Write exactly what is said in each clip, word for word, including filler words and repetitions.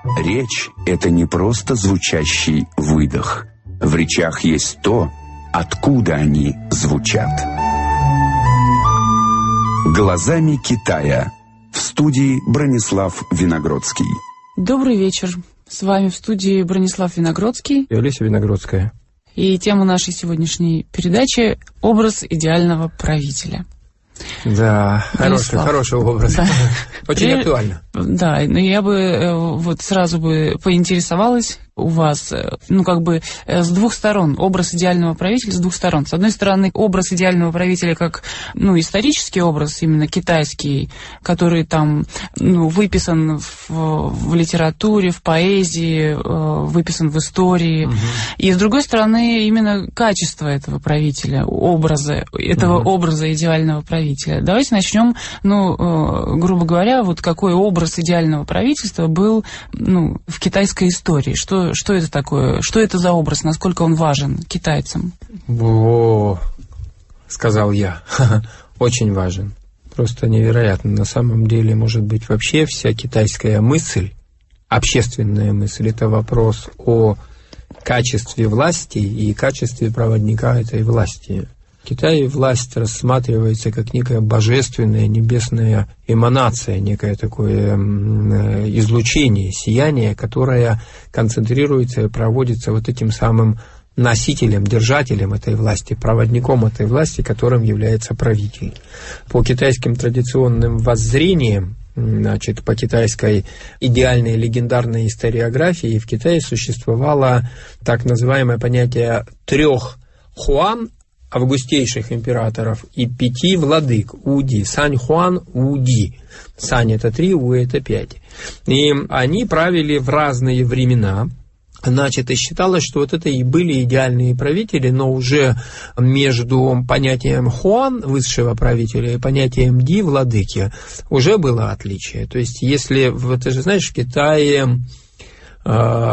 Речь – это не просто звучащий выдох. В речах есть то, откуда они звучат. «Глазами Китая». В студии Бронислав Виногродский. Добрый вечер. С вами в студии Бронислав Виногродский и Олеся Виногродская. И тема нашей сегодняшней передачи – образ идеального правителя. Да, хороший, хороший образ. Да. Очень При... актуально. Да, но я бы вот сразу бы поинтересовалась у вас, ну, как бы с двух сторон, образ идеального правителя с двух сторон. С одной стороны, образ идеального правителя как, ну, исторический образ, именно китайский, который там, ну, выписан в, в литературе, в поэзии, выписан в истории. Угу. И с другой стороны, именно качество этого правителя, образа, этого угу. образа идеального правителя. Давайте начнем, ну, грубо говоря, вот какой образ идеального правительства был, ну, в китайской истории. Что Что это такое? Что это за образ? Насколько он важен китайцам? О, сказал я. Очень важен. Просто невероятно. На самом деле, может быть, вообще вся китайская мысль, общественная мысль, это вопрос о качестве власти и качестве проводника этой власти. В Китае власть рассматривается как некая божественная небесная эманация, некое такое излучение, сияние, которое концентрируется и проводится вот этим самым носителем, держателем этой власти, проводником этой власти, которым является правитель. По китайским традиционным воззрениям, значит, по китайской идеальной легендарной историографии, в Китае существовало так называемое понятие трех хуан, августейших императоров, и пяти владык, Уди, Сань Хуан, Уди. Сань это три, У это пять. И они правили в разные времена. Значит, и считалось, что вот это и были идеальные правители, но уже между понятием Хуан, высшего правителя, и понятием Ди, владыки, уже было отличие. То есть, если, ты же знаешь, в Китае э,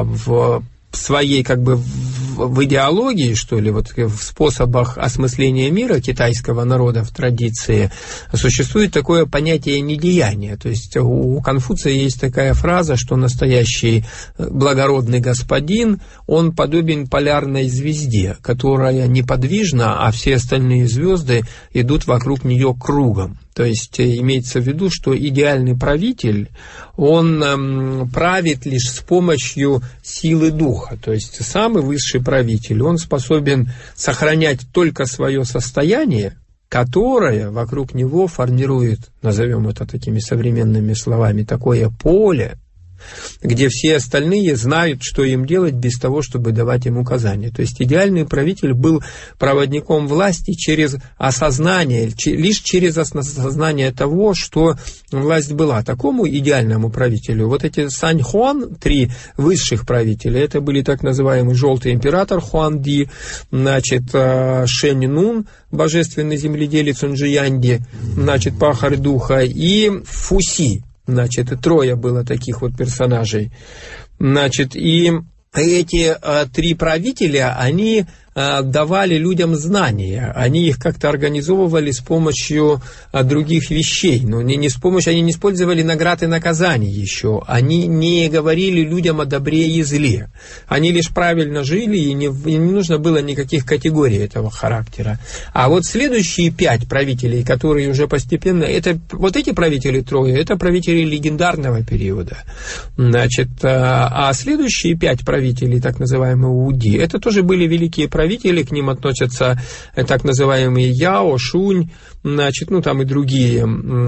в своей, как бы, в, в идеологии, что ли, вот в способах осмысления мира китайского народа, в традиции, существует такое понятие недеяния. То есть у Конфуция есть такая фраза, что настоящий благородный господин, он подобен полярной звезде, которая неподвижна, а все остальные звезды идут вокруг нее кругом. То есть имеется в виду, что идеальный правитель, он эм, правит лишь с помощью силы духа. То есть самый высший правитель, он способен сохранять только свое состояние, которое вокруг него формирует, назовем это такими современными словами, такое поле, где все остальные знают, что им делать без того, чтобы давать им указания. То есть идеальный правитель был проводником власти через осознание, лишь через осознание того, что власть была. Такому идеальному правителю вот эти Сань Хуан, три высших правителя, это были так называемый желтый император Хуан Ди, значит, Шэнь Нун, божественный земледелец Унжиянди, значит, пахарь духа, и Фуси. Значит, и трое было таких вот персонажей. Значит, и эти а, три правителя, они а, давали людям знания, они их как-то организовывали с помощью а, других вещей, но не, не с помощью, они не использовали наград и наказаний еще, они не говорили людям о добре и зле, они лишь правильно жили, и не, и не нужно было никаких категорий этого характера. А вот следующие пять правителей, которые уже постепенно, это, вот эти правители трое, это правители легендарного периода, значит, а, а следующие пять правителей, так называемые Уди, это тоже были великие правители, правители, к ним относятся так называемые Яо, Шунь, значит, ну там и другие,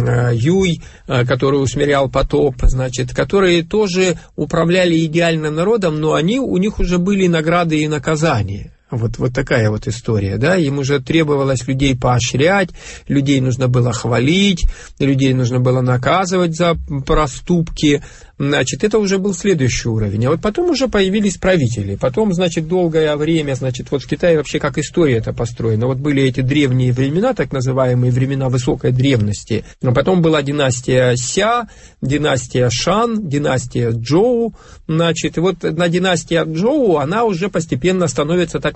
Юй, который усмирял потоп, значит, которые тоже управляли идеальным народом, но они, у них уже были награды и наказания. Вот, вот такая вот история, да, им уже требовалось людей поощрять, людей нужно было хвалить, людей нужно было наказывать за проступки, значит, это уже был следующий уровень. А вот потом уже появились правители, потом, значит, долгое время, значит, вот в Китае вообще как история это построена, вот были эти древние времена, так называемые времена высокой древности, но потом была династия Ся, династия Шан, династия Чжоу, значит, и вот на династия Чжоу, она уже постепенно становится так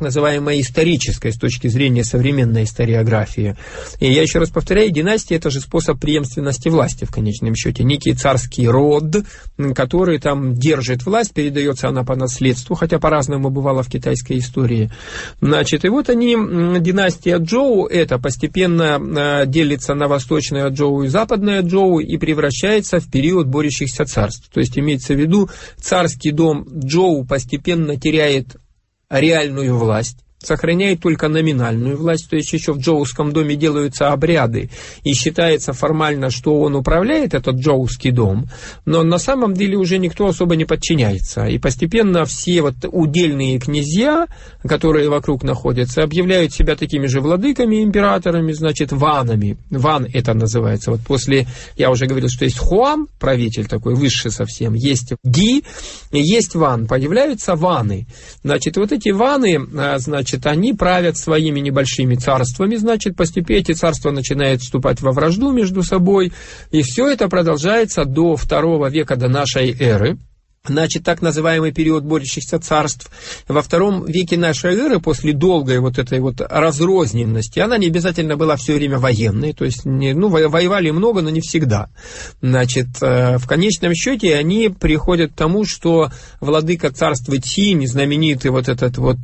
называемой исторической, с точки зрения современной историографии. И я еще раз повторяю, династия – это же способ преемственности власти, в конечном счете. Некий царский род, который там держит власть, передается она по наследству, хотя по-разному бывало в китайской истории. Значит, и вот они, династия Чжоу, это постепенно делится на восточное Чжоу и западное Чжоу и превращается в период борющихся царств. То есть имеется в виду, царский дом Чжоу постепенно теряет реальную власть, сохраняет только номинальную власть, то есть еще в джоуском доме делаются обряды, и считается формально, что он управляет, этот джоуский дом, но на самом деле уже никто особо не подчиняется, и постепенно все вот удельные князья, которые вокруг находятся, объявляют себя такими же владыками, императорами, значит, ванами. Ван это называется. Вот после, я уже говорил, что есть Хуан, правитель такой, высший совсем, есть Ди, есть Ван, появляются ваны. Значит, вот эти ваны, значит, Значит, они правят своими небольшими царствами, значит, постепенно эти царства начинают вступать во вражду между собой, и все это продолжается до второго века до нашей эры. Значит, так называемый период борющихся царств. Во втором веке нашей эры, после долгой вот этой вот разрозненности, она не обязательно была все время военной, то есть, не, ну, воевали много, но не всегда. Значит, в конечном счете они приходят к тому, что владыка царства Цинь, знаменитый вот этот вот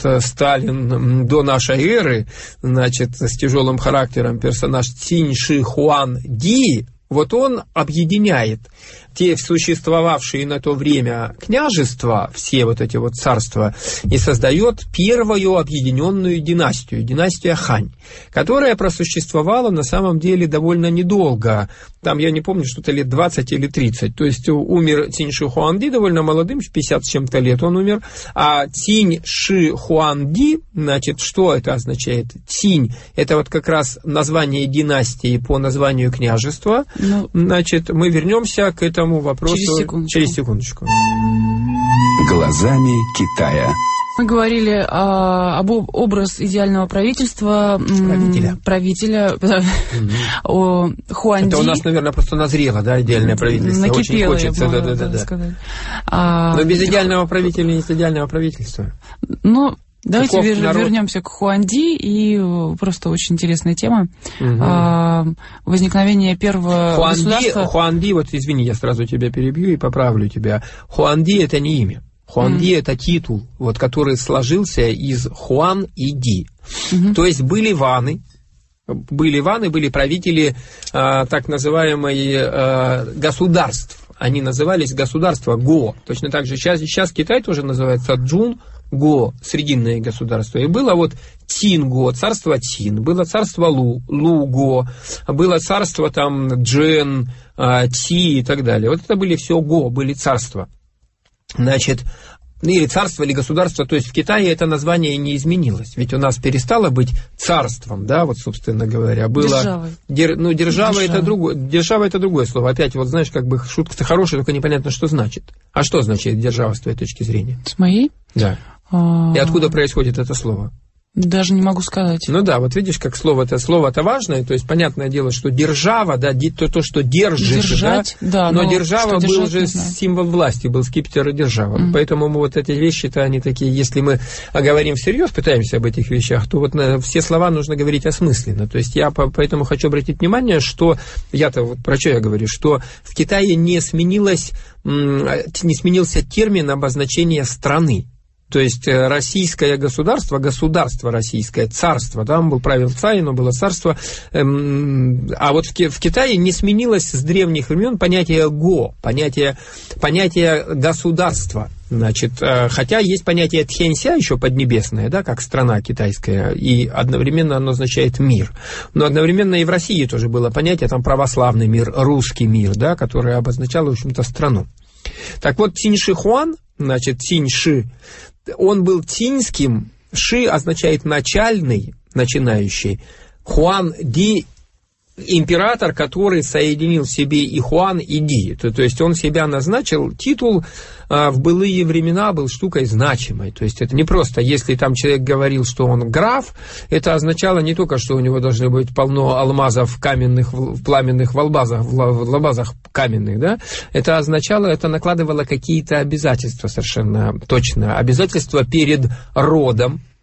Сталин до нашей эры, значит, с тяжелым характером персонаж Цинь Ши Хуан Ди, вот он объединяет те существовавшие на то время княжества, все вот эти вот царства, и создает первую объединенную династию, династия Хань, которая просуществовала на самом деле довольно недолго. Там, я не помню, что-то лет двадцать или тридцать. То есть умер Цинь Ши Хуанди довольно молодым, пятьдесят с чем-то лет он умер. А Цинь Ши Хуанди, значит, что это означает? Цинь – это вот как раз название династии по названию княжества. Ну, значит, мы вернемся к этому вопросу через секундочку. Через секундочку. Глазами Китая. Мы говорили а, об образ идеального правительства. Правителя. Правителя. О Хуанди. Это у нас, наверное, просто назрело, да, идеальное правительство. Накипело, очень хочется, я да, да, да, сказать. А, Но без идеального правителя нет идеального правительства. Ну, давайте Каков вер, народ? вернемся к Хуанди, и просто очень интересная тема. Угу. А, возникновение первого Хуанди, государства. Хуанди, вот извини, я сразу тебя перебью и поправлю тебя. Хуанди это не имя. Хуанди mm. это титул, вот, который сложился из Хуан и Ди. Mm-hmm. То есть были ваны, были ваны, были правители а, так называемых а, государств. Они назывались государства Го. Точно так же сейчас, сейчас Китай тоже называется Джун Го, срединное государство. И было вот Цин-Го, царство Цин, было царство Лу, Лу-Го, было царство там Джен, а, Ци и так далее. Вот это были все Го, были царства. Значит, или царство, или государство, то есть в Китае это название не изменилось, ведь у нас перестало быть царством, да, вот, собственно говоря, было... Державой. Дер, ну, держава, держава. Это другое, держава это другое слово, опять, вот, знаешь, как бы шутка-то хорошая, только непонятно, что значит. А что значит держава с твоей точки зрения? С моей? Да. А... И откуда происходит это слово? Даже не могу сказать. Ну да, вот видишь, как слово-то, слово-то важное, то есть понятное дело, что держава, да, то, то что держит, держать, да, да, но, но держава был держать, же символ власти, был скипетр и держава. Mm-hmm. Поэтому мы вот эти вещи-то, они такие, если мы говорим всерьез, пытаемся об этих вещах, то вот на, все слова нужно говорить осмысленно. То есть я по, поэтому хочу обратить внимание, что, я-то вот про что я говорю, что в Китае не сменилось, не сменился термин обозначения страны. То есть российское государство, государство российское, царство, там был правил царь, но было царство. Эм, а вот в, в Китае не сменилось с древних времен понятие го, понятие, понятие государства. Значит, э, хотя есть понятие тхенься, еще поднебесное, да, как страна китайская, и одновременно оно означает мир. Но одновременно и в России тоже было понятие, там православный мир, русский мир, да, которое обозначало, в общем-то, страну. Так вот, Цинь Ши Хуан, значит, Цинь Ши, он был цинским, Ши означает начальный, начинающий, Хуан Ди император, который соединил в себе и Хуан, и Ди. То, то есть он себя назначил, титул а, в былые времена был штукой значимой. То есть это не просто, если там человек говорил, что он граф, это означало не только, что у него должны быть полно алмазов каменных, в пламенных волбазах, в лабазах каменных, да, это означало, это накладывало какие-то обязательства совершенно точно. Обязательства перед родом,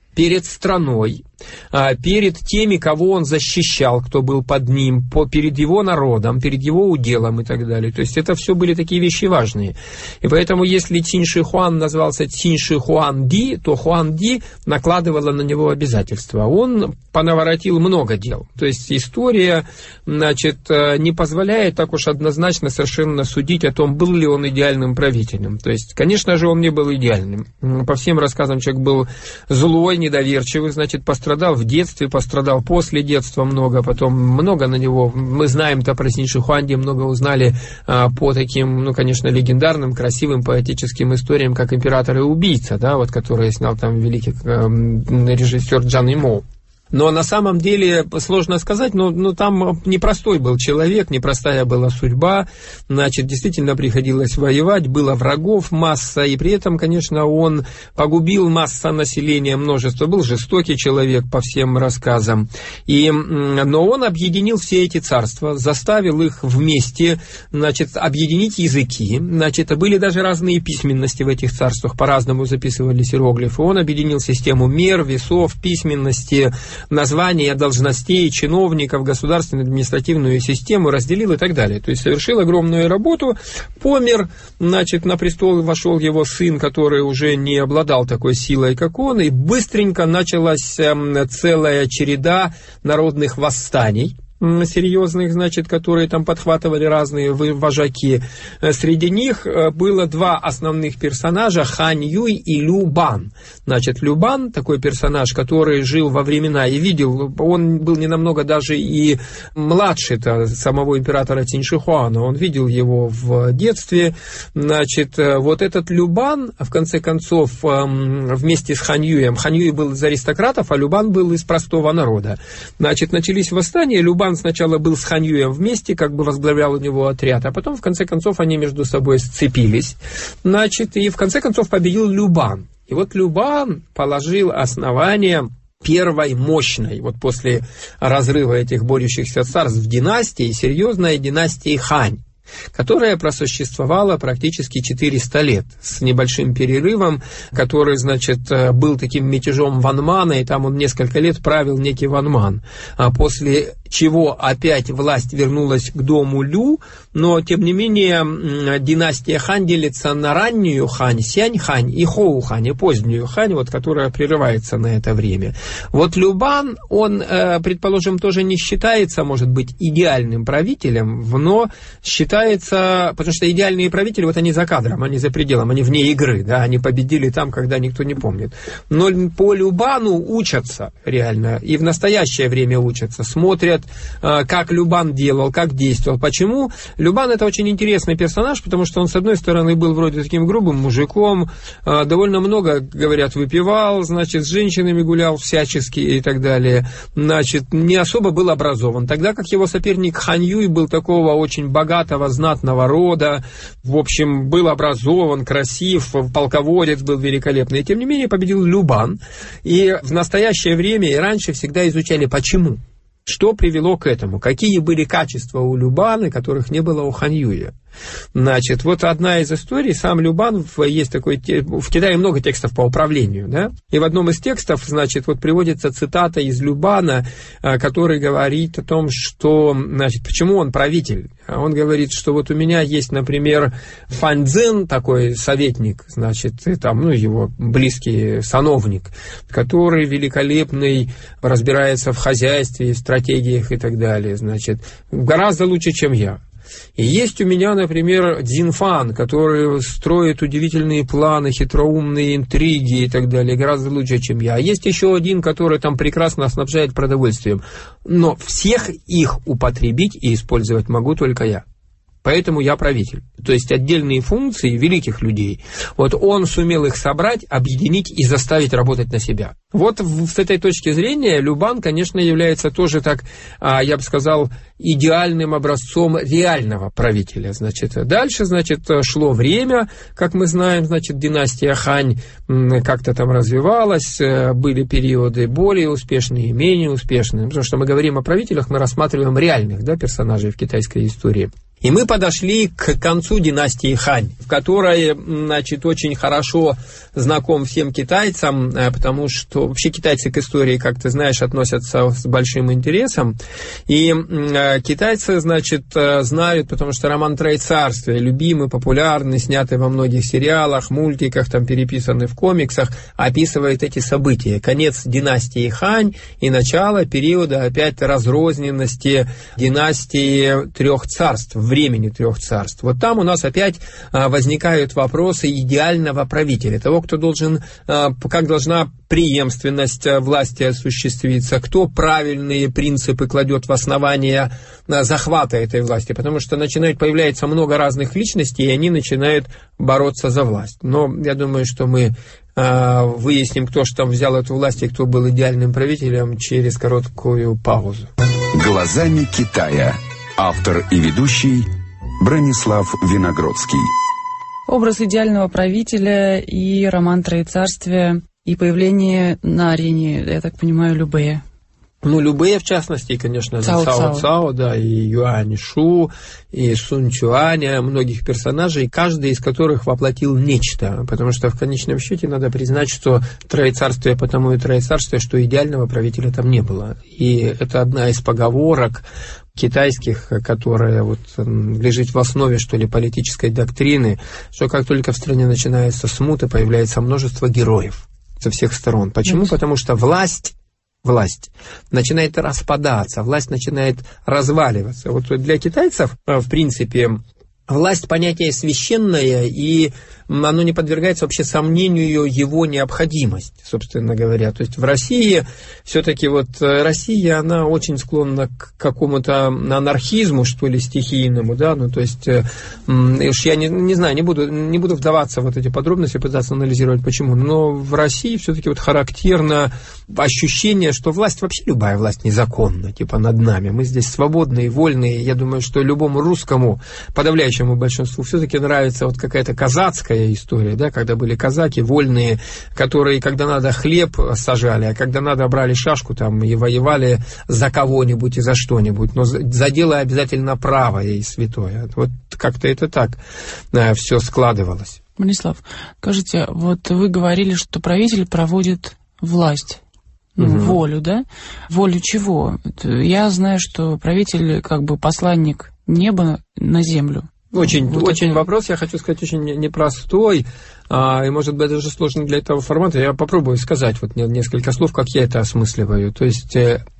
перед страной, перед теми, кого он защищал, кто был под ним, перед его народом, перед его уделом и так далее. То есть это все были такие вещи важные. И поэтому, если Цинь Ши Хуан назывался Цинь Ши Хуан Ди, то Хуан Ди накладывала на него обязательства. Он понаворотил много дел. То есть история, значит, не позволяет так уж однозначно совершенно судить о том, был ли он идеальным правителем. То есть, конечно же, он не был идеальным. По всем рассказам человек был злой, недоверчивый, значит, пострадал в детстве, пострадал после детства много, потом много на него, мы знаем-то про Цинь Ши Хуан Ди, много узнали а, по таким, ну, конечно, легендарным, красивым, поэтическим историям, как «Император и убийца», да, вот, который снял там великий э, режиссер Джан Имоу. Но на самом деле сложно сказать, но, но там непростой был человек, непростая была судьба, значит, действительно приходилось воевать, было врагов масса, и при этом, конечно, он погубил массу населения, множество, был жестокий человек по всем рассказам, и, но он объединил все эти царства, заставил их вместе, значит, объединить языки, значит, были даже разные письменности в этих царствах, по-разному записывались иероглифы, он объединил систему мер, весов, письменности, названия должностей, чиновников, государственную административную систему разделил и так далее. То есть совершил огромную работу, помер, значит, на престол вошел его сын, который уже не обладал такой силой, как он, и быстренько началась целая череда народных восстаний, серьезных, значит, которые там подхватывали разные вожаки. Среди них было два основных персонажа, Хань Юй и Лю Бан. Значит, Лю Бан, такой персонаж, который жил во времена и видел, он был не намного даже и младше самого императора Цинь Ши Хуана, он видел его в детстве. Значит, вот этот Лю Бан, в конце концов, вместе с Хань Юем, Хань Юй был из аристократов, а Лю Бан был из простого народа. Значит, начались восстания, Лю Бан сначала был с Хань Юем вместе, как бы возглавлял у него отряд, а потом, в конце концов, они между собой сцепились. Значит, и в конце концов победил Лю Бан. И вот Лю Бан положил основание первой мощной, вот после разрыва этих борющихся царств, династии, серьезной династии Хань, которая просуществовала практически четыреста лет с небольшим перерывом, который, значит, был таким мятежом Ванмана, и там он несколько лет правил некий Ванман. А после чего опять власть вернулась к дому Лю, но, тем не менее, династия Хань делится на раннюю Хань, Сянь-Хань и Хоу-Хань, и позднюю Хань, вот, которая прерывается на это время. Вот Лю Бан, он, предположим, тоже не считается, может быть, идеальным правителем, но считается, потому что идеальные правители, вот они за кадром, они за пределом, они вне игры, да, они победили там, когда никто не помнит. Но по Лю Бану учатся реально, и в настоящее время учатся, смотрят, как Лю Бан делал, как действовал. Почему? Лю Бан — это очень интересный персонаж, потому что он, с одной стороны, был вроде таким грубым мужиком, довольно много, говорят, выпивал, значит, с женщинами гулял всячески и так далее, значит, не особо был образован, тогда как его соперник Хань Юй был такого очень богатого, знатного рода, в общем, был образован, красив, полководец был великолепный, и тем не менее победил Лю Бан, и в настоящее время и раньше всегда изучали, почему. Что привело к этому? Какие были качества у Лю Бана, которых не было у Хань Юя? Значит, вот одна из историй, сам Лю Бан, есть такой, в Китае много текстов по управлению, да, и в одном из текстов, значит, вот приводится цитата из Лю Бана, который говорит о том, что, значит, почему он правитель. Он говорит, что вот у меня есть, например, Фань Цзин, такой советник, значит, и там, ну, его близкий сановник, который великолепный, разбирается в хозяйстве, в стратегиях и так далее, значит, гораздо лучше, чем я. И есть у меня, например, Цзиньфан, который строит удивительные планы, хитроумные интриги и так далее, гораздо лучше, чем я. А есть еще один, который там прекрасно снабжает продовольствием. Но всех их употребить и использовать могу только я. Поэтому я правитель. То есть отдельные функции великих людей, вот он сумел их собрать, объединить и заставить работать на себя. Вот с этой точки зрения Лю Бан, конечно, является тоже так, я бы сказал, идеальным образцом реального правителя. Значит, дальше, значит, шло время, как мы знаем, значит, династия Хань как-то там развивалась, были периоды более успешные, менее успешные, потому что мы говорим о правителях, мы рассматриваем реальных, да, персонажей в китайской истории. И мы подошли к концу династии Хань, в которой, значит, очень хорошо знаком всем китайцам, потому что вообще китайцы к истории, как ты знаешь, относятся с большим интересом. И китайцы, значит, знают, потому что роман «Троецарствие», любимый, популярный, снятый во многих сериалах, мультиках, там переписанный в комиксах, описывает эти события. Конец династии Хань и начало периода опять разрозненности династии трех царств, времени трех царств. Вот там у нас опять возникают вопросы идеального правителя, того, кто должен, как должна преемственность власти осуществиться, кто правильные принципы кладет в основание захвата этой власти, потому что начинает появляется много разных личностей, и они начинают бороться за власть. Но я думаю, что мы выясним, кто же там взял эту власть и кто был идеальным правителем через короткую паузу. «Глазами Китая». Автор и ведущий Бранислав Виногродский. Образ идеального правителя и роман «Троецарствие», и появление на арене, я так понимаю, Любэя. Ну, Любэя, в частности, конечно, Цао Цао Цао, да, и Юань Шу, и Сун Цюаня, многих персонажей, каждый из которых воплотил нечто, потому что в конечном счете надо признать, что Троецарствие потому и Троецарствие, что идеального правителя там не было. И это одна из поговорок китайских, которая вот лежит в основе, что ли, политической доктрины, что как только в стране начинается смута, появляется множество героев со всех сторон. Почему? Yes. Потому что власть власть начинает распадаться, власть начинает разваливаться. Вот для китайцев, в принципе, власть понятие священное, и оно не подвергается вообще сомнению его необходимость, собственно говоря. То есть в России все-таки вот Россия, она очень склонна к какому-то анархизму, что ли, стихийному, да, ну то есть уж я не, не знаю, не буду, не буду вдаваться в вот эти подробности, пытаться анализировать почему, но в России все-таки вот характерно ощущение, что власть, вообще любая власть незаконна, типа над нами. Мы здесь свободные, вольные. Я думаю, что любому русскому, подавляющему большинству, все-таки нравится вот какая-то казацкая история, да, когда были казаки вольные, которые, когда надо, хлеб сажали, а когда надо, брали шашку там и воевали за кого-нибудь и за что-нибудь, но за дело обязательно правое и святое. Вот как-то это так да, все складывалось. Бранислав, скажите, вот вы говорили, что правитель проводит власть. Ну, угу. волю, да? Волю чего? Я знаю, что правитель как бы посланник неба на землю. Очень, вот очень это... вопрос, я хочу сказать, очень непростой, а, и, может быть, даже сложный для этого формата. Я попробую сказать вот несколько слов, как я это осмысливаю. То есть,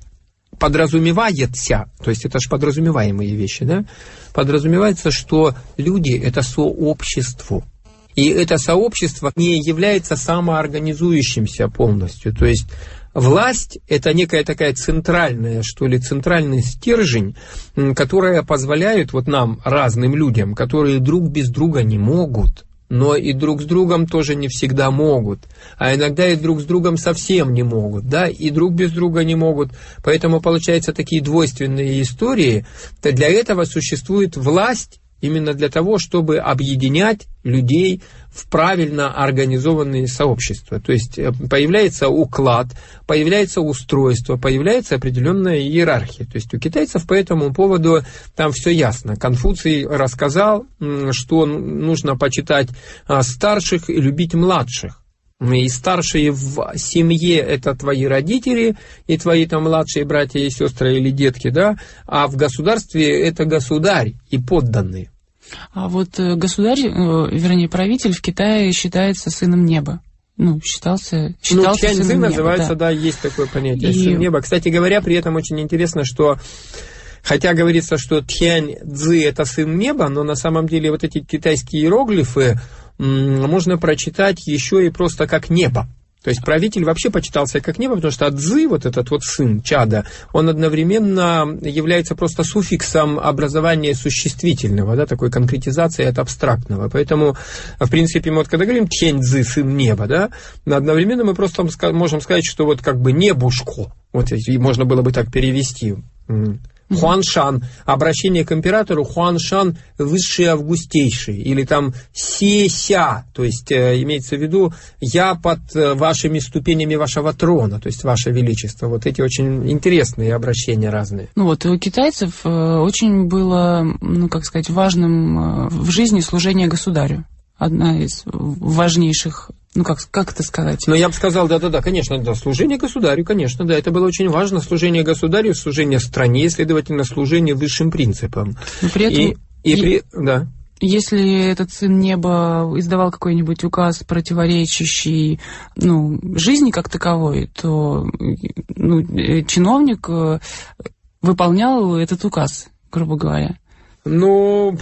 подразумевается, то есть, это же подразумеваемые вещи, да? Подразумевается, что люди – это сообщество. И это сообщество не является самоорганизующимся полностью. То есть, власть – это некая такая центральная, что ли, центральный стержень, которая позволяет вот нам, разным людям, которые друг без друга не могут, но и друг с другом тоже не всегда могут, а иногда и друг с другом совсем не могут, да, и друг без друга не могут. Поэтому получаются такие двойственные истории. Для этого существует власть, именно для того, чтобы объединять людей в правильно организованные сообщества. То есть появляется уклад, появляется устройство, появляется определенная иерархия. То есть у китайцев по этому поводу там все ясно. Конфуций рассказал, что нужно почитать старших и любить младших. И старшие в семье – это твои родители, и твои там младшие братья и сестры или детки, да, а в государстве это государь и подданные. А вот государь, вернее, правитель в Китае считается сыном неба. Ну, считался, считался ну, Тянь-Цзи сыном называется, неба, да. да, есть такое понятие, и... сын неба. Кстати говоря, при этом очень интересно, что хотя говорится, что Тянь-Цзи – это сын неба, но на самом деле вот эти китайские иероглифы можно прочитать еще и просто как небо. То есть правитель вообще почитался как небо, потому что Цзы, вот этот вот сын, чада, он одновременно является просто суффиксом образования существительного, да, такой конкретизацией от абстрактного. Поэтому, в принципе, мы вот когда говорим Тянь-Цзи, сын неба, да, одновременно мы просто можем сказать, что вот как бы небушко, вот и можно было бы так перевести. Хуаншан, обращение к императору Хуаншан высший августейший, или там се-ся, то есть э, имеется в виду я под э, вашими ступенями вашего трона, то есть ваше величество. Вот эти очень интересные обращения разные. Ну вот у китайцев э, очень было, ну как сказать, важным э, в жизни служение государю. Одна из важнейших, ну как, как это сказать? Ну, я бы сказал, да-да-да, конечно, да, служение государю, конечно, да, это было очень важно, служение государю, служение стране, следовательно, служение высшим принципам. Но при этом... И, и, и при... Да. Если этот сын неба издавал какой-нибудь указ, противоречащий, ну, жизни как таковой, то ну, чиновник выполнял этот указ, грубо говоря. Ну...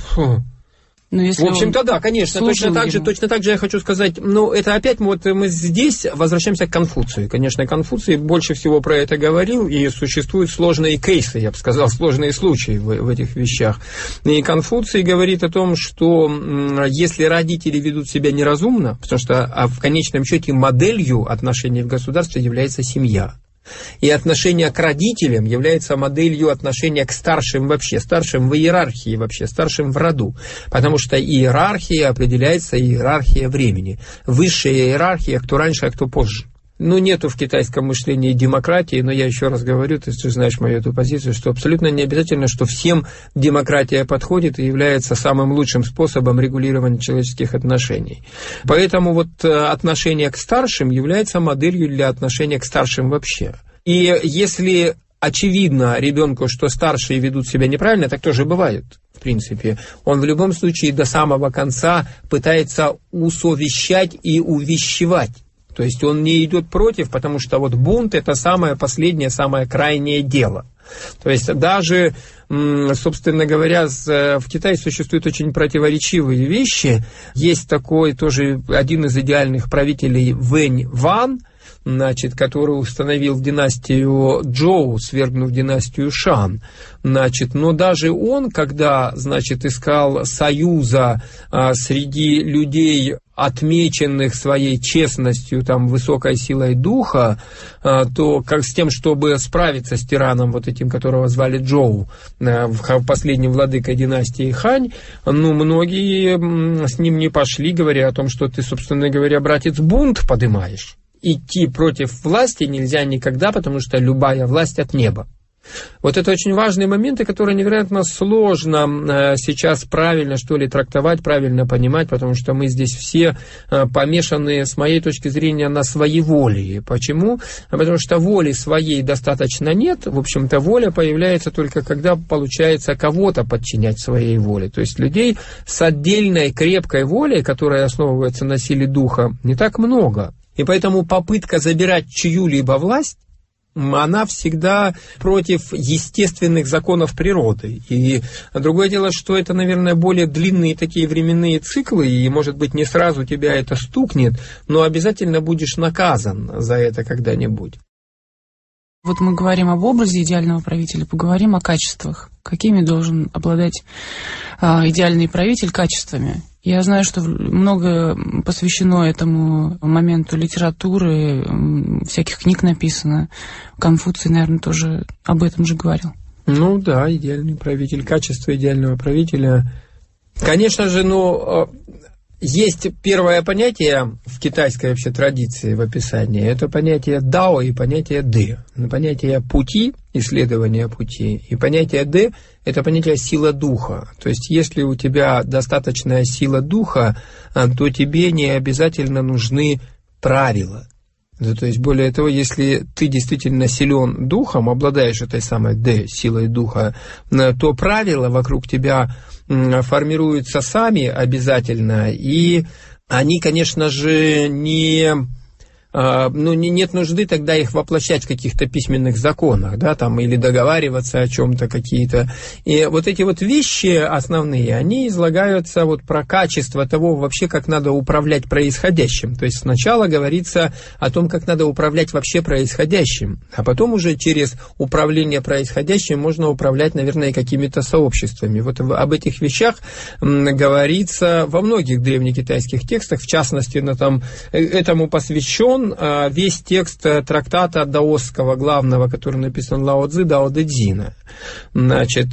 Но если в общем-то, да, конечно, точно так, же, точно так же я хочу сказать, ну, это опять вот мы здесь возвращаемся к Конфуцию. Конечно, Конфуций больше всего про это говорил, и существуют сложные кейсы, я бы сказал, сложные случаи в, в этих вещах. И Конфуций говорит о том, что если родители ведут себя неразумно, потому что а в конечном счете моделью отношений в государстве является семья. И отношение к родителям является моделью отношения к старшим вообще, старшим в иерархии вообще, старшим в роду. Потому что иерархия определяется иерархия времени. Высшая иерархия, кто раньше, а кто позже. Ну, нету в китайском мышлении демократии, но я еще раз говорю, ты, ты знаешь мою эту позицию, что абсолютно не обязательно, что всем демократия подходит и является самым лучшим способом регулирования человеческих отношений. Поэтому вот отношение к старшим является моделью для отношения к старшим вообще. И если очевидно ребенку, что старшие ведут себя неправильно, так тоже бывает. В принципе, он в любом случае до самого конца пытается усовещать и увещевать. То есть он не идет против, потому что вот бунт – это самое последнее, самое крайнее дело. То есть даже, собственно говоря, в Китае существуют очень противоречивые вещи. Есть такой тоже один из идеальных правителей Вэнь Ван, значит, который установил династию Джоу, свергнув династию Шан. Значит, но даже он, когда, значит, искал союза а, среди людей, отмеченных своей честностью, там, высокой силой духа, а, то как с тем, чтобы справиться с тираном вот этим, которого звали Джоу, а, последним владыкой династии Хань, ну, многие с ним не пошли, говоря о том, что ты, собственно говоря, братец, бунт подымаешь. Идти против власти нельзя никогда, потому что любая власть от неба. Вот это очень важные моменты, которые невероятно сложно сейчас правильно, что ли, трактовать, правильно понимать, потому что мы здесь все помешаны, с моей точки зрения, на своеволии. Почему? Потому что воли своей достаточно нет. В общем-то, воля появляется только когда получается кого-то подчинять своей воле. То есть людей с отдельной крепкой волей, которая основывается на силе духа, не так много. И поэтому попытка забирать чью-либо власть, она всегда против естественных законов природы. И другое дело, что это, наверное, более длинные такие временные циклы, и, может быть, не сразу тебя это стукнет, но обязательно будешь наказан за это когда-нибудь. Вот мы говорим об образе идеального правителя, поговорим о качествах. Какими должен обладать а, идеальный правитель качествами? Я знаю, что много посвящено этому моменту литературы, всяких книг написано. Конфуций, наверное, тоже об этом же говорил. Ну да, идеальный правитель, качество идеального правителя. Конечно же, ну, есть первое понятие в китайской вообще традиции в описании. Это понятие дао и понятие дэ. Понятие пути, исследования пути, и понятие дэ – это понятие сила духа. То есть, если у тебя достаточная сила духа, то тебе не обязательно нужны правила. То есть, более того, если ты действительно силен духом, обладаешь этой самой дэ, силой духа, то правила вокруг тебя формируются сами обязательно, и они, конечно же, не... Ну, нет нужды тогда их воплощать в каких-то письменных законах, да, там, или договариваться о чем-то какие-то. И вот эти вот вещи основные, они излагаются вот про качество того вообще, как надо управлять происходящим. То есть сначала говорится о том, как надо управлять вообще происходящим, а потом уже через управление происходящим можно управлять, наверное, какими-то сообществами. Вот об этих вещах говорится во многих древнекитайских текстах, в частности, на там, этому посвящен приведен весь текст трактата даосского главного, который написан Лао Цзы, Дао Дэ Цзина. Значит,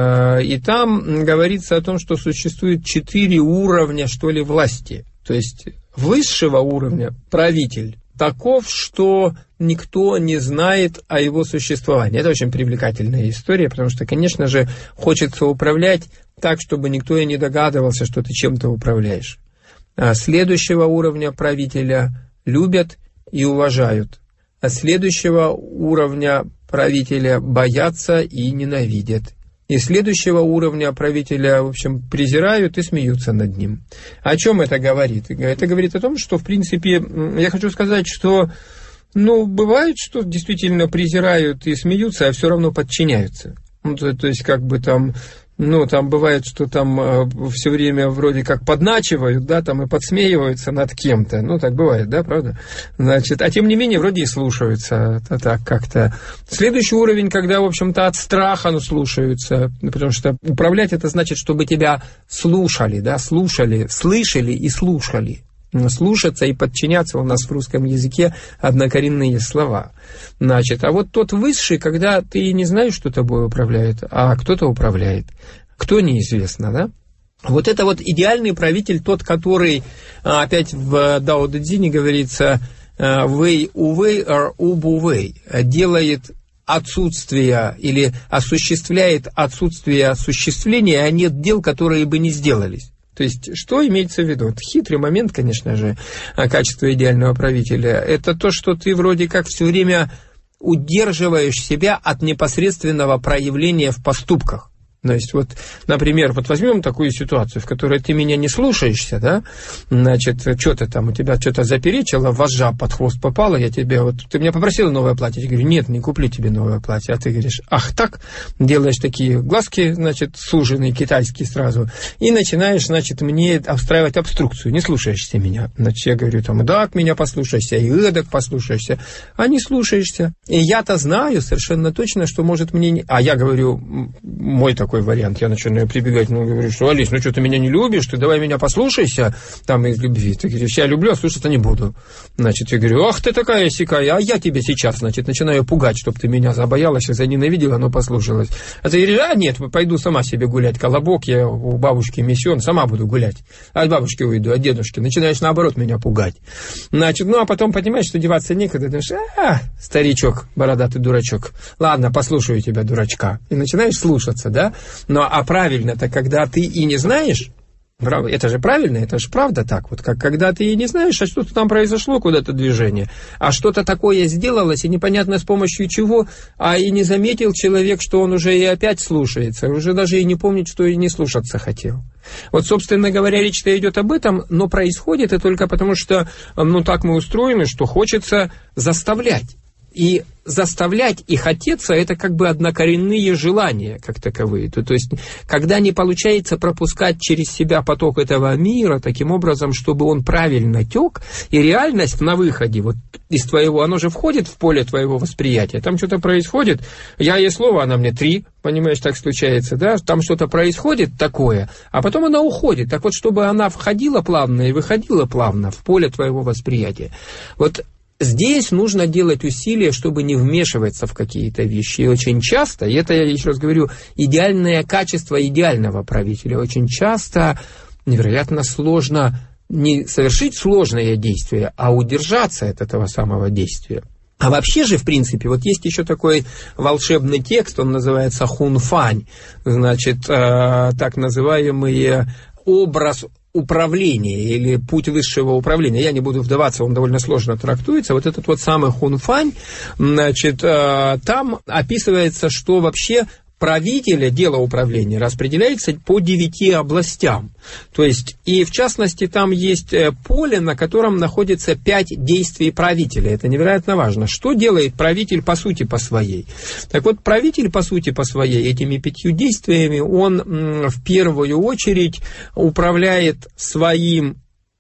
и там говорится о том, что существует четыре уровня, что ли, власти. То есть высшего уровня правитель таков, что никто не знает о его существовании. Это очень привлекательная история, потому что, конечно же, хочется управлять так, чтобы никто и не догадывался, что ты чем-то управляешь. А следующего уровня правителя любят и уважают. А следующего уровня правителя боятся и ненавидят. И следующего уровня правителя, в общем, презирают и смеются над ним. О чем это говорит? Это говорит о том, что, в принципе, я хочу сказать, что, ну, бывает, что действительно презирают и смеются, а все равно подчиняются. Ну, то, то есть, как бы там... Ну, там бывает, что там э, все время вроде как подначивают, да, там и подсмеиваются над кем-то. Ну, так бывает, да, правда? Значит, а тем не менее, вроде и слушаются, это так как-то. Следующий уровень, когда, в общем-то, от страха, ну, слушаются, потому что управлять это значит, чтобы тебя слушали, да, слушали, слышали и слушали. Слушаться и подчиняться у нас в русском языке однокоренные слова. Значит, а вот тот высший, когда ты не знаешь, что тобой управляет, а кто-то управляет. Кто, неизвестно, да? Вот это вот идеальный правитель, тот, который, опять в Дао Дэ Цзине говорится, «вэй увэй ар убу вэй», делает отсутствие или осуществляет отсутствие осуществления, а нет дел, которые бы не сделались. То есть, что имеется в виду? Это хитрый момент, конечно же, качества идеального правителя. Это то, что ты вроде как все время удерживаешь себя от непосредственного проявления в поступках. То есть, вот, например, вот возьмем такую ситуацию, в которой ты меня не слушаешься, да, значит, что-то там, у тебя что-то заперечило, вожжа под хвост попала, я тебе, вот, ты меня попросила новое платье, я говорю, нет, не куплю тебе новое платье, а ты говоришь, ах так, делаешь такие глазки, значит, суженые, китайские сразу, и начинаешь, значит, мне устраивать обструкцию, не слушаешься меня, значит, я говорю, там, так меня послушайся, и эдак послушаешься, а не слушаешься, и я-то знаю совершенно точно, что может мне, не... а я говорю, мой такой вариант, я начинаю прибегать, ну, говорю, что, Алис, ну, что ты меня не любишь, ты давай меня послушайся, там, из любви. Ты говоришь, я люблю, а слушаться не буду. Значит, я говорю, ах ты такая сякая, а я тебя сейчас, значит, начинаю пугать, чтобы ты меня забоялась, заненавидела, но послушалась. А ты говоришь, а нет, пойду сама себе гулять, колобок, я у бабушки миссион, сама буду гулять. От бабушки уйду, от дедушки. Начинаешь, наоборот, меня пугать. Значит, ну, а потом понимаешь, что деваться некогда, думаешь, а, старичок, бородатый дурачок, ладно, послушаю тебя, дурачка. И начинаешь слушаться, да? Но, а правильно-то, когда ты и не знаешь, это же правильно, это же правда так, вот как когда ты и не знаешь, а что-то там произошло, куда-то движение, а что-то такое сделалось, и непонятно с помощью чего, а и не заметил человек, что он уже и опять слушается, уже даже и не помнит, что и не слушаться хотел. Вот, собственно говоря, речь-то идет об этом, но происходит это только потому, что, ну, так мы устроены, что хочется заставлять. И заставлять и хотеться – это как бы однокоренные желания, как таковые. То, то есть, когда не получается пропускать через себя поток этого мира, таким образом, чтобы он правильно тек, и реальность на выходе, вот из твоего, оно же входит в поле твоего восприятия, там что-то происходит, я ей слово, она мне три, понимаешь, так случается, да, там что-то происходит такое, а потом она уходит. Так вот, чтобы она входила плавно и выходила плавно в поле твоего восприятия, вот здесь нужно делать усилия, чтобы не вмешиваться в какие-то вещи. И очень часто, и это, я еще раз говорю, идеальное качество идеального правителя, очень часто невероятно сложно не совершить сложное действие, а удержаться от этого самого действия. А вообще же, в принципе, вот есть еще такой волшебный текст, он называется хунфань, значит, э, так называемый образ управления или путь высшего управления. Я не буду вдаваться, он довольно сложно трактуется. Вот этот вот самый хунфань, значит, там описывается, что вообще правителя, дело управления распределяется по девяти областям. То есть, и в частности, там есть поле, на котором находится пять действий правителя. Это невероятно важно. Что делает правитель по сути по своей? Так вот, правитель по сути по своей этими пятью действиями, он в первую очередь управляет своим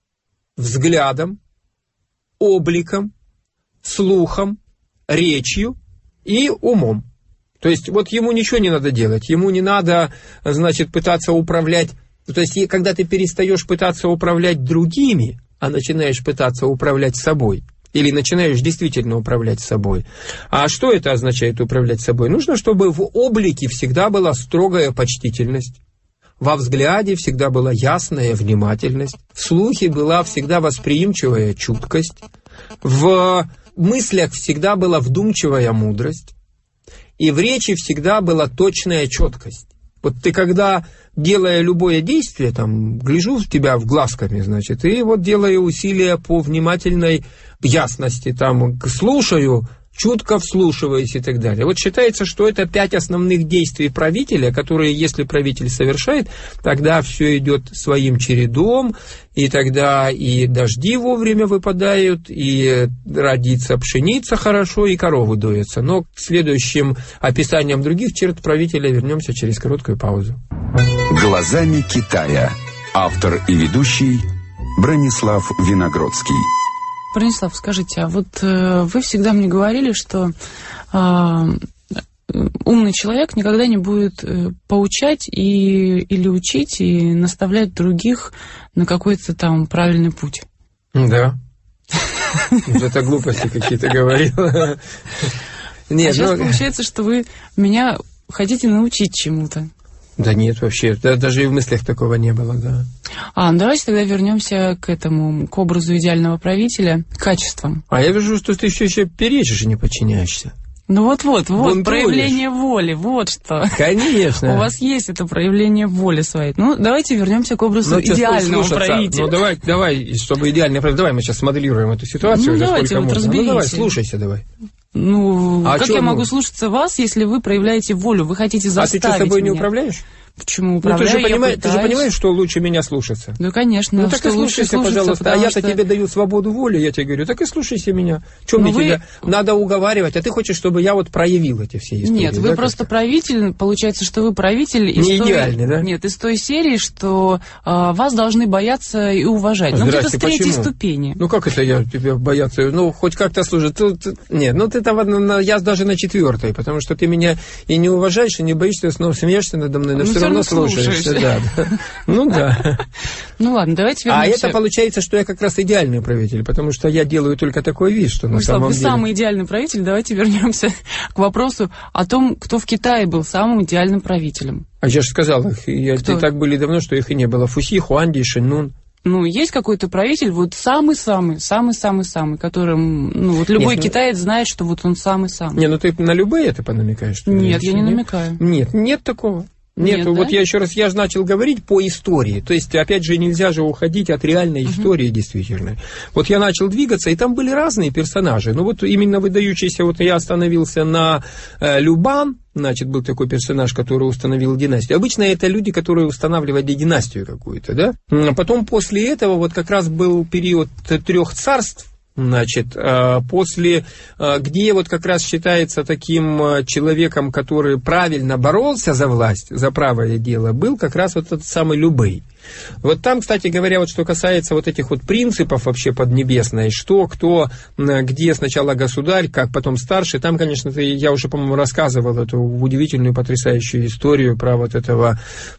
взглядом, обликом, слухом, речью и умом. То есть, вот ему ничего не надо делать, ему не надо, значит, пытаться управлять. То есть, когда ты перестаешь пытаться управлять другими, а начинаешь пытаться управлять собой, Или начинаешь действительно управлять собой. А что это означает управлять собой? Нужно, чтобы в облике всегда была строгая почтительность. Во взгляде всегда была ясная внимательность. В слухе была всегда восприимчивая чуткость. В мыслях всегда была вдумчивая мудрость. И в речи всегда была точная четкость. Вот ты когда, делая любое действие, там, гляжу в тебя в глазками, значит, и вот делаю усилия по внимательной ясности, там, слушаю, чутко вслушиваясь и так далее. Вот считается, что это пять основных действий правителя, которые, если правитель совершает, тогда все идет своим чередом, и тогда и дожди вовремя выпадают, и родится пшеница хорошо, и коровы доятся. Но к следующим описаниям других черт правителя вернемся через короткую паузу. «Глазами Китая». Автор и ведущий Бронислав Виногродский. Бронислав, скажите, а вот э, вы всегда мне говорили, что э, умный человек никогда не будет э, поучать и, или учить и наставлять других на какой-то там правильный путь. Да. Это глупости какие-то говорил. А сейчас получается, что вы меня хотите научить чему-то. Да нет, вообще, да, даже и в мыслях такого не было, да. А, ну давайте тогда вернемся к этому, к образу идеального правителя, к качествам. А я вижу, что ты еще, еще перечишь и не подчиняешься. Ну вот-вот, вот, Бунтуешь. проявление воли, вот что. Конечно. У вас есть это проявление воли своей. Ну, давайте вернемся к образу ну, идеального правителя. Ну, давай, давай, чтобы идеальный правитель, давай мы сейчас смоделируем эту ситуацию. Ну, уже давайте, вот разберите. Ну, давай, слушайся, давай. Ну, а как что, я могу ну? слушаться вас, если вы проявляете волю? Вы хотите заставить меня. А ты что, собой меня? Не управляешь? Почему управляю? Ну, ты, же понимаешь, ты же пытаюсь... понимаешь, что лучше меня слушаться? Да, конечно. Ну, так и слушайся, пожалуйста. А я-то что... тебе даю свободу воли, я тебе говорю, так и слушайся меня. Чем мне вы... тебя надо уговаривать? А ты хочешь, чтобы я вот проявил эти все истории? Нет, вы да, просто как-то? правитель, получается, что вы правитель из не той... идеальный, да? Нет, из той серии, что а, вас должны бояться и уважать. Ну, где-то с третьей почему? ступени. Ну, как это я тебя бояться? Ну, хоть как-то слушай. Ты, ты... Нет, ну, ты там, я даже на четвертой, потому что ты меня и не уважаешь, и не боишься, снова смеешься надо мной, но ну, все равно слушаешься. Да, да. Ну, да. Ну, ладно, давайте вернемся. А это получается, что я как раз идеальный правитель, потому что я делаю только такой вид, что на Вы, самом вы деле... самый идеальный правитель. Давайте вернемся к вопросу о том, кто в Китае был самым идеальным правителем. А я же сказал, их и так были давно, что их и не было. Фуси, Хуанди, Шиннун. Ну, есть какой-то правитель, вот самый-самый, самый-самый-самый, которым, ну, вот любой нет, китаец ну... знает, что вот он самый-самый. Не, ну ты на любые это понамекаешь? Нет, я не намекаю. Нет, нет такого. Нет, Нет вот да? я еще раз, я же начал говорить по истории, то есть, опять же, нельзя же уходить от реальной uh-huh. истории действительно. Вот я начал двигаться, и там были разные персонажи, но вот именно выдающийся, вот я остановился на э, Любан, значит, был такой персонаж, который установил династию. Обычно это люди, которые устанавливали династию какую-то, да. А потом после этого вот как раз был период трех царств, значит, после, где вот как раз считается таким человеком, который правильно боролся за власть, за правое дело, был как раз вот этот самый Любэй. Вот там, кстати говоря, вот что касается вот этих вот принципов вообще поднебесной, что, кто, где сначала государь, как потом старший, там, конечно, я уже, по-моему, рассказывал эту удивительную, потрясающую историю про вот этого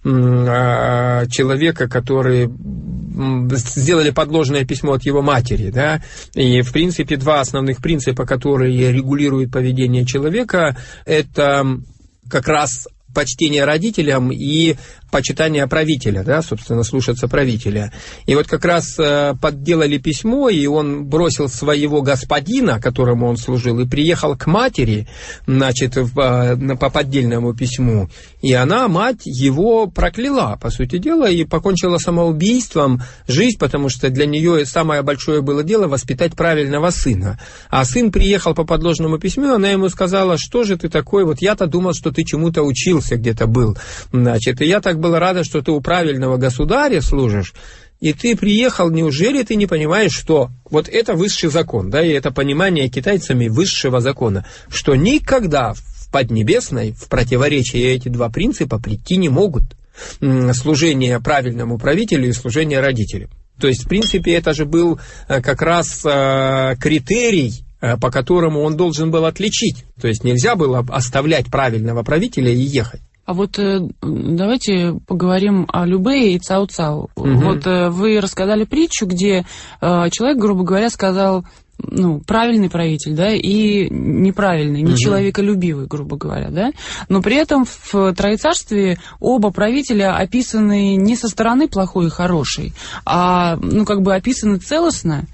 человека, который сделали подложное письмо от его матери, да, и, в принципе, два основных принципа, которые регулируют поведение человека, это как раз почтение родителям и почитание правителя, да, собственно, слушаться правителя. И вот как раз э, подделали письмо, и он бросил своего господина, которому он служил, и приехал к матери, значит, в, э, по поддельному письму. И она, мать, его прокляла, по сути дела, и покончила самоубийством жизнь, потому что для нее самое большое было дело воспитать правильного сына. А сын приехал по подложному письму, она ему сказала, что же ты такой, вот я-то думал, что ты чему-то учился, где-то был, значит, и я так была рада, что ты у правильного государя служишь, и ты приехал, неужели ты не понимаешь, что вот это высший закон, да, и это понимание китайцами высшего закона, что никогда в Поднебесной в противоречие эти два принципа прийти не могут: служение правильному правителю и служение родителям. То есть, в принципе, это же был как раз критерий, по которому он должен был отличить. То есть нельзя было оставлять правильного правителя и ехать. А вот э, давайте поговорим о Любэе и Цао Цао. Угу. Вот э, вы рассказали притчу, где э, человек, грубо говоря, сказал: ну, правильный правитель, да, и неправильный, не человеколюбивый, грубо говоря, да. Но при этом в Троецарстве оба правителя описаны не со стороны плохой и хороший, а, ну, как бы описаны целостно.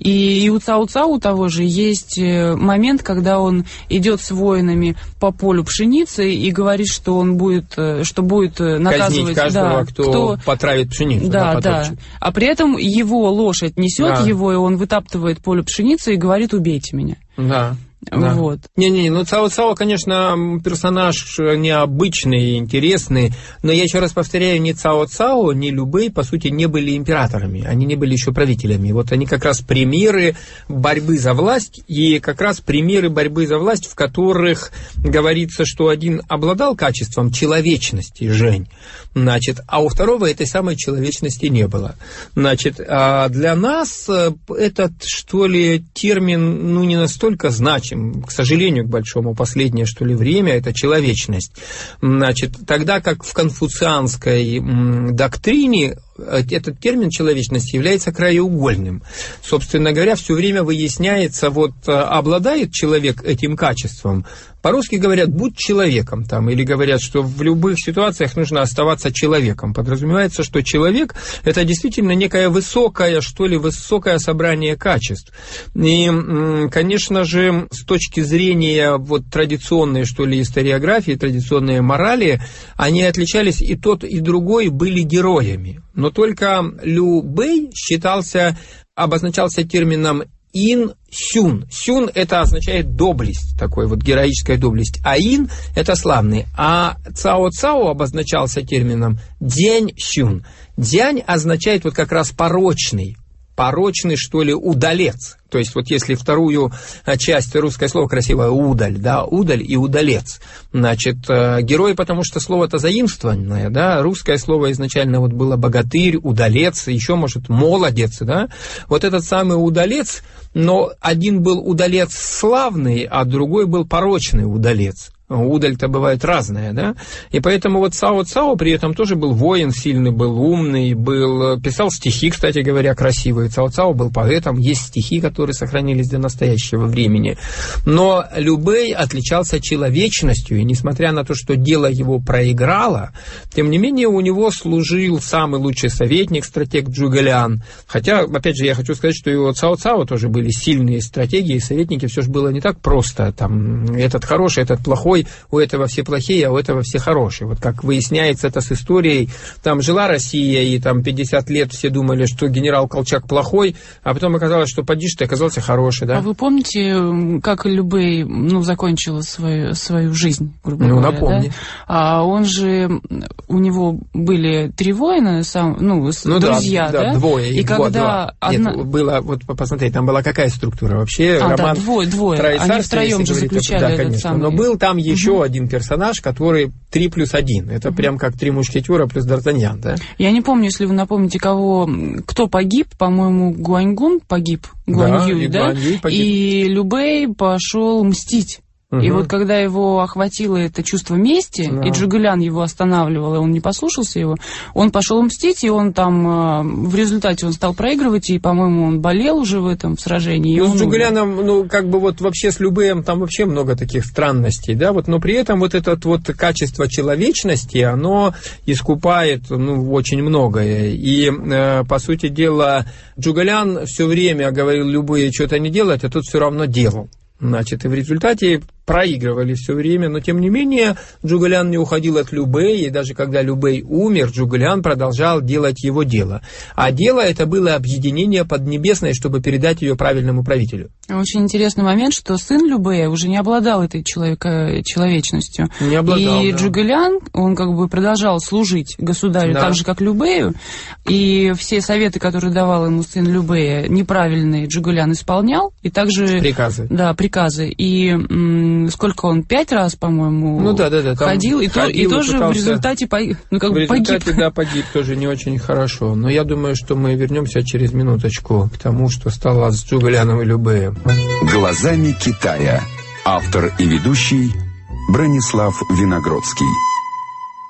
И у Цао-Цао того же есть момент, когда он идет с воинами по полю пшеницы и говорит, что он будет, что будет наказывать... Казнить каждого, да, кто, кто потравит пшеницу. Да, да. А при этом его лошадь несет да. его, и он вытаптывает поле пшеницы и говорит: убейте меня. Да. Да. Вот. Не-не, ну Цао-Цао, конечно, персонаж необычный, интересный, но я еще раз повторяю, ни Цао-Цао, ни Любэй, по сути, не были императорами, они не были еще правителями. Вот они как раз примеры борьбы за власть, и как раз примеры борьбы за власть, в которых говорится, что один обладал качеством человечности, Жень, значит, а у второго этой самой человечности не было. Значит, а для нас этот, что ли, термин, ну, не настолько значим, к сожалению, к большому, последнее, что ли, время, это человечность. Значит, тогда как в конфуцианской м, доктрине этот термин человечность является краеугольным. Собственно говоря, все время выясняется, вот обладает человек этим качеством. По-русски говорят: будь человеком, там, или говорят, что в любых ситуациях нужно оставаться человеком. Подразумевается, что человек – это действительно некое высокое, что ли, высокое собрание качеств. И, конечно же, с точки зрения вот традиционной, что ли, историографии, традиционной морали, они отличались, и тот, и другой были героями. Но только Любэй считался, обозначался термином ин сюн. Сюн – это означает доблесть, такой вот героическая доблесть. А ин – это славный. А Цао-Цао обозначался термином дянь сюн. Дянь означает вот как раз порочный. Порочный, что ли, удалец. То есть, вот если вторую часть, русское слово красивое, удаль, да, удаль и удалец. Значит, герой, потому что слово-то заимствованное, да, русское слово изначально вот было богатырь, удалец, еще, может, молодец, да. Вот этот самый удалец, но один был удалец славный, а другой был порочный удалец. Удаль-то бывает разная, да, и поэтому вот Цао-Цао при этом тоже был воин сильный, был умный, был, писал стихи, кстати говоря, красивые. Цао-Цао был поэтом, есть стихи, которые сохранились до настоящего времени. Но Любэй отличался человечностью, и несмотря на то, что дело его проиграло, тем не менее у него служил самый лучший советник, стратег Джугэлян. Хотя, опять же, я хочу сказать, что и у Цао-Цао тоже были сильные стратегии, и советники, все же было не так просто, там, этот хороший, этот плохой, у этого все плохие, а у этого все хорошие. Вот как выясняется это с историей, там жила Россия, и там пятьдесят лет все думали, что генерал Колчак плохой, а потом оказалось, что поди ж ты, оказался хороший, да? А вы помните, как Любэй, ну, закончила свою, свою жизнь, грубо ну, говоря, напомни. Да? А он же, у него были три воина, сам, ну, ну друзья, да? да? Да, двое. И два, когда два. одна... Нет, было, вот посмотри, там была какая структура вообще? А, роман да, двое, двое. Они втроем же заключали да, этот конечно. самый... Но был там еще угу. один персонаж, который три плюс один. Это угу. прям как три мушкетера плюс Д'Артаньян, да? Я не помню, если вы напомните, кого, кто погиб, по-моему, Гуаньгун погиб, Гуаньюй, да? И, да? и Любэй пошел мстить. Угу. И вот когда его охватило это чувство мести, да. и Джугэлян его останавливал, и он не послушался его, он пошел мстить, и он там, в результате он стал проигрывать, и, по-моему, он болел уже в этом сражении. Ну, он... с Джугэляном, ну, как бы вот вообще с Любэем там вообще много таких странностей, да, вот, но при этом вот это вот качество человечности, оно искупает, ну, очень многое. И, э, по сути дела, Джугэлян все время говорил Любэй что-то не делать, а тот все равно делал. Значит, и в результате проигрывали все время, но тем не менее Джугэлян не уходил от Любэя, и даже когда Любэй умер, Джугэлян продолжал делать его дело. А дело это было объединение Поднебесной, чтобы передать ее правильному правителю. Очень интересный момент, что сын Любэя уже не обладал этой человека, человечностью. Не обладал, и да. Джугэлян, он как бы продолжал служить государю, да. так же, как Любэю, и все советы, которые давал ему сын Любэя, неправильные, Джугэлян исполнял, и также... Приказы. Да, приказы. И м- сколько он, пять раз, по-моему, ну, да, да, да, ходил, и, ходил, то, и тоже пытался... в результате по... ну, как в бы результате, погиб. да, погиб, тоже не очень хорошо. Но я думаю, что мы вернемся через минуточку к тому, что стало с Джугэляном и Любэем. «Глазами Китая». Автор и ведущий Бронислав Виногродский.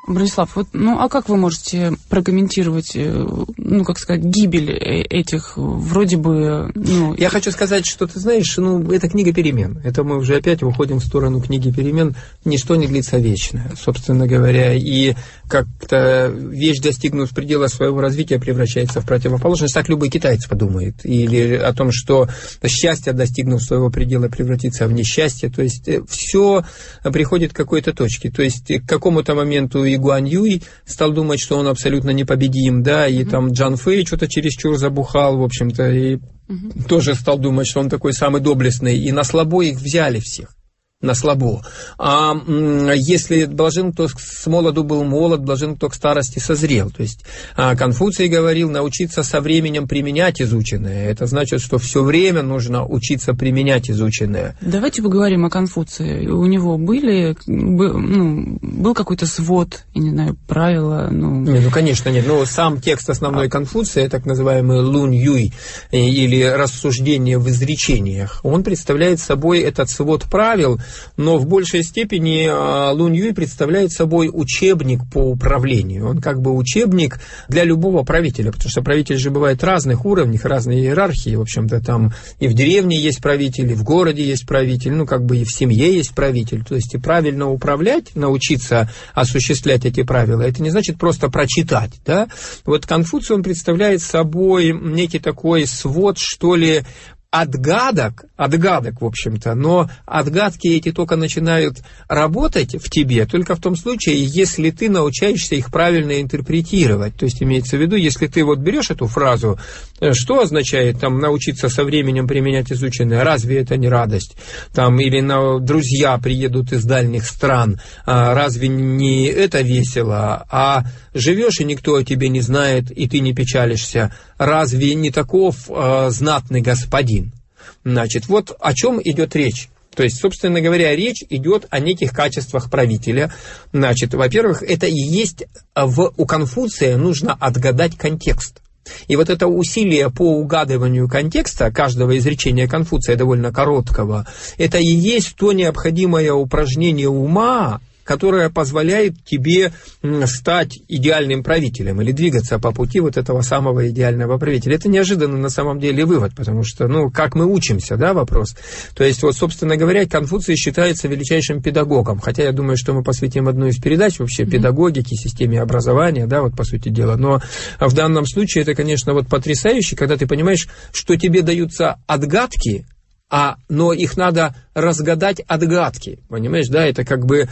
Бронислав, вот, ну а как вы можете прокомментировать, ну, как сказать, гибель этих вроде бы... Ну... Я хочу сказать, что, ты знаешь, ну, это книга перемен. Это мы уже опять выходим в сторону книги перемен. Ничто не длится вечно, собственно говоря. И как-то вещь, достигнув предела своего развития, превращается в противоположность. Так любой китаец подумает. Или о том, что счастье, достигнув своего предела, превратится в несчастье. То есть все приходит к какой-то точке. То есть к какому-то моменту и Гуань Юй стал думать, что он абсолютно непобедим, да, и mm-hmm. там Джан Фэй что-то чересчур забухал, в общем-то, и mm-hmm. тоже стал думать, что он такой самый доблестный, и на слабо их взяли всех. На слабо. А если блажен, кто с молоду был молод, блажен, кто к старости созрел. То есть Конфуций говорил, научиться со временем применять изученное. Это значит, что все время нужно учиться применять изученное. Давайте поговорим о Конфуции. У него были, был, ну, был какой-то свод, я не знаю, правила? Ну, не, ну конечно, нет. Но сам текст основной Конфуция, так называемый Лунь Юй, или рассуждение в изречениях, он представляет собой этот свод правил, но в большей степени Лунь Юй представляет собой учебник по управлению. Он как бы учебник для любого правителя, потому что правитель же бывает разных уровней, разные иерархии. В общем-то, там и в деревне есть правитель, и в городе есть правитель, ну, как бы и в семье есть правитель. То есть и правильно управлять, научиться осуществлять эти правила, это не значит просто прочитать, да? Вот Конфуций, он представляет собой некий такой свод, что ли, отгадок, отгадок, в общем-то, но отгадки эти только начинают работать в тебе только в том случае, если ты научаешься их правильно интерпретировать. То есть имеется в виду, если ты вот берешь эту фразу, что означает там научиться со временем применять изученное, разве это не радость? Там, или на, друзья приедут из дальних стран, а, разве не это весело? А живешь, и никто о тебе не знает, и ты не печалишься, разве не таков а, знатный господин? Значит, вот о чем идет речь. То есть, собственно говоря, речь идет о неких качествах правителя. Значит, во-первых, это и есть в, у Конфуция нужно отгадать контекст. И вот это усилие по угадыванию контекста каждого изречения Конфуция, довольно короткого, это и есть то необходимое упражнение ума, которая позволяет тебе стать идеальным правителем или двигаться по пути вот этого самого идеального правителя. Это неожиданный на самом деле вывод, потому что, ну, как мы учимся, да, вопрос. То есть, вот, собственно говоря, Конфуций считается величайшим педагогом, хотя я думаю, что мы посвятим одну из передач вообще педагогике, системе образования, да, вот по сути дела. Но в данном случае это, конечно, вот потрясающе, когда ты понимаешь, что тебе даются отгадки, А, но их надо разгадать отгадки, понимаешь, да, это как бы э,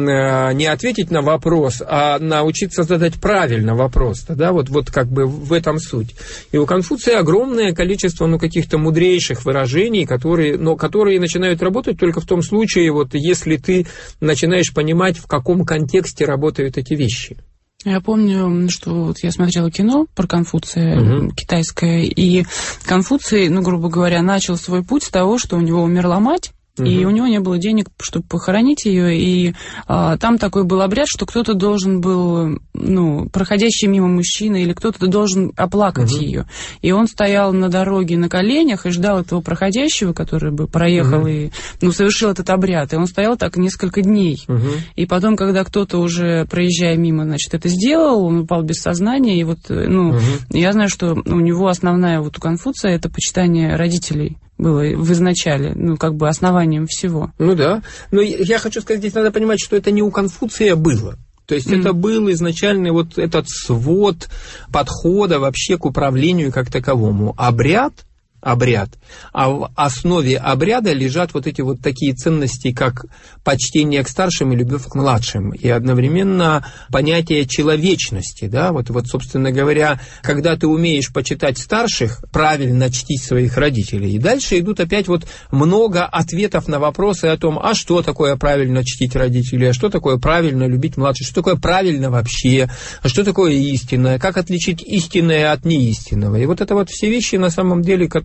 не ответить на вопрос, а научиться задать правильно вопрос, да, вот, вот как бы в этом суть. И у Конфуция огромное количество, ну, каких-то мудрейших выражений, которые, но которые начинают работать только в том случае, вот, если ты начинаешь понимать, в каком контексте работают эти вещи. Я помню, что вот я смотрела кино про Конфуция, угу. китайское, и Конфуций, ну, грубо говоря, начал свой путь с того, что у него умерла мать, угу. и у него не было денег, чтобы похоронить ее, и а, там такой был обряд, что кто-то должен был, ну, проходящий мимо мужчина, или кто-то должен оплакать угу. ее. И он стоял на дороге на коленях и ждал этого проходящего, который бы проехал угу. и, ну, совершил этот обряд. И он стоял так несколько дней. Угу. И потом, когда кто-то уже, проезжая мимо, значит, это сделал, он упал без сознания, и вот, ну, угу. я знаю, что у него основная, вот у Конфуция, это почитание родителей было в изначале, ну, как бы основанием всего. Ну да, но я хочу сказать, здесь надо понимать, что это не у Конфуция было. То есть mm-hmm. это был изначальный вот этот свод подхода вообще к управлению как таковому. Обряд, обряд, а в основе обряда лежат вот эти вот такие ценности, как почтение к старшим и любовь к младшим, и одновременно понятие человечности, да, вот, вот, собственно говоря, когда ты умеешь почитать старших, правильно чтить своих родителей, и дальше идут опять вот много ответов на вопросы о том, а что такое правильно чтить родителей, а что такое правильно любить младших, что такое правильно вообще, а что такое истинное, как отличить истинное от неистинного, и вот это вот все вещи, на самом деле, которые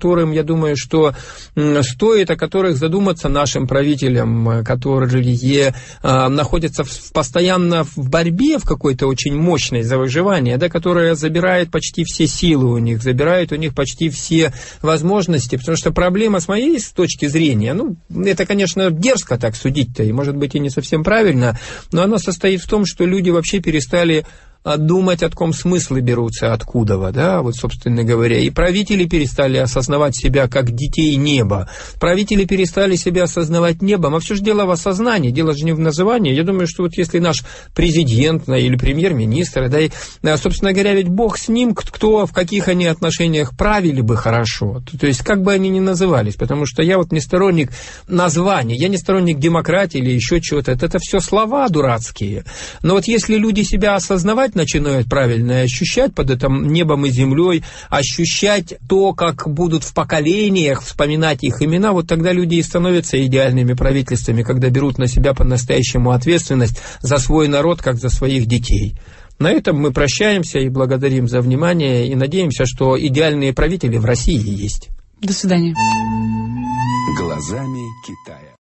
которым, я думаю, что стоит, о которых задуматься нашим правителям, которые находятся в, постоянно в борьбе, в какой-то очень мощной за выживание, да, которая забирает почти все силы у них, забирает у них почти все возможности, потому что проблема с моей точки зрения, ну, это, конечно, дерзко так судить-то, и, может быть, и не совсем правильно, но она состоит в том, что люди вообще перестали думать, о каком смыслы берутся, откуда, да, вот, собственно говоря. И правители перестали осознавать себя как детей неба. Правители перестали себя осознавать небом. А все же дело в осознании, дело же не в назывании. Я думаю, что вот если наш президент или премьер-министр, да, и, собственно говоря, ведь Бог с ним, кто, в каких они отношениях правили бы хорошо. То есть, как бы они ни назывались, потому что я вот не сторонник названий, я не сторонник демократии или еще чего-то. Это, это все слова дурацкие. Но вот если люди себя осознавать начинают правильно ощущать под этим небом и землей, ощущать то, как будут в поколениях вспоминать их имена, вот тогда люди и становятся идеальными правительствами, когда берут на себя по-настоящему ответственность за свой народ, как за своих детей. На этом мы прощаемся и благодарим за внимание, и надеемся, что идеальные правители в России есть. До свидания. Глазами Китая.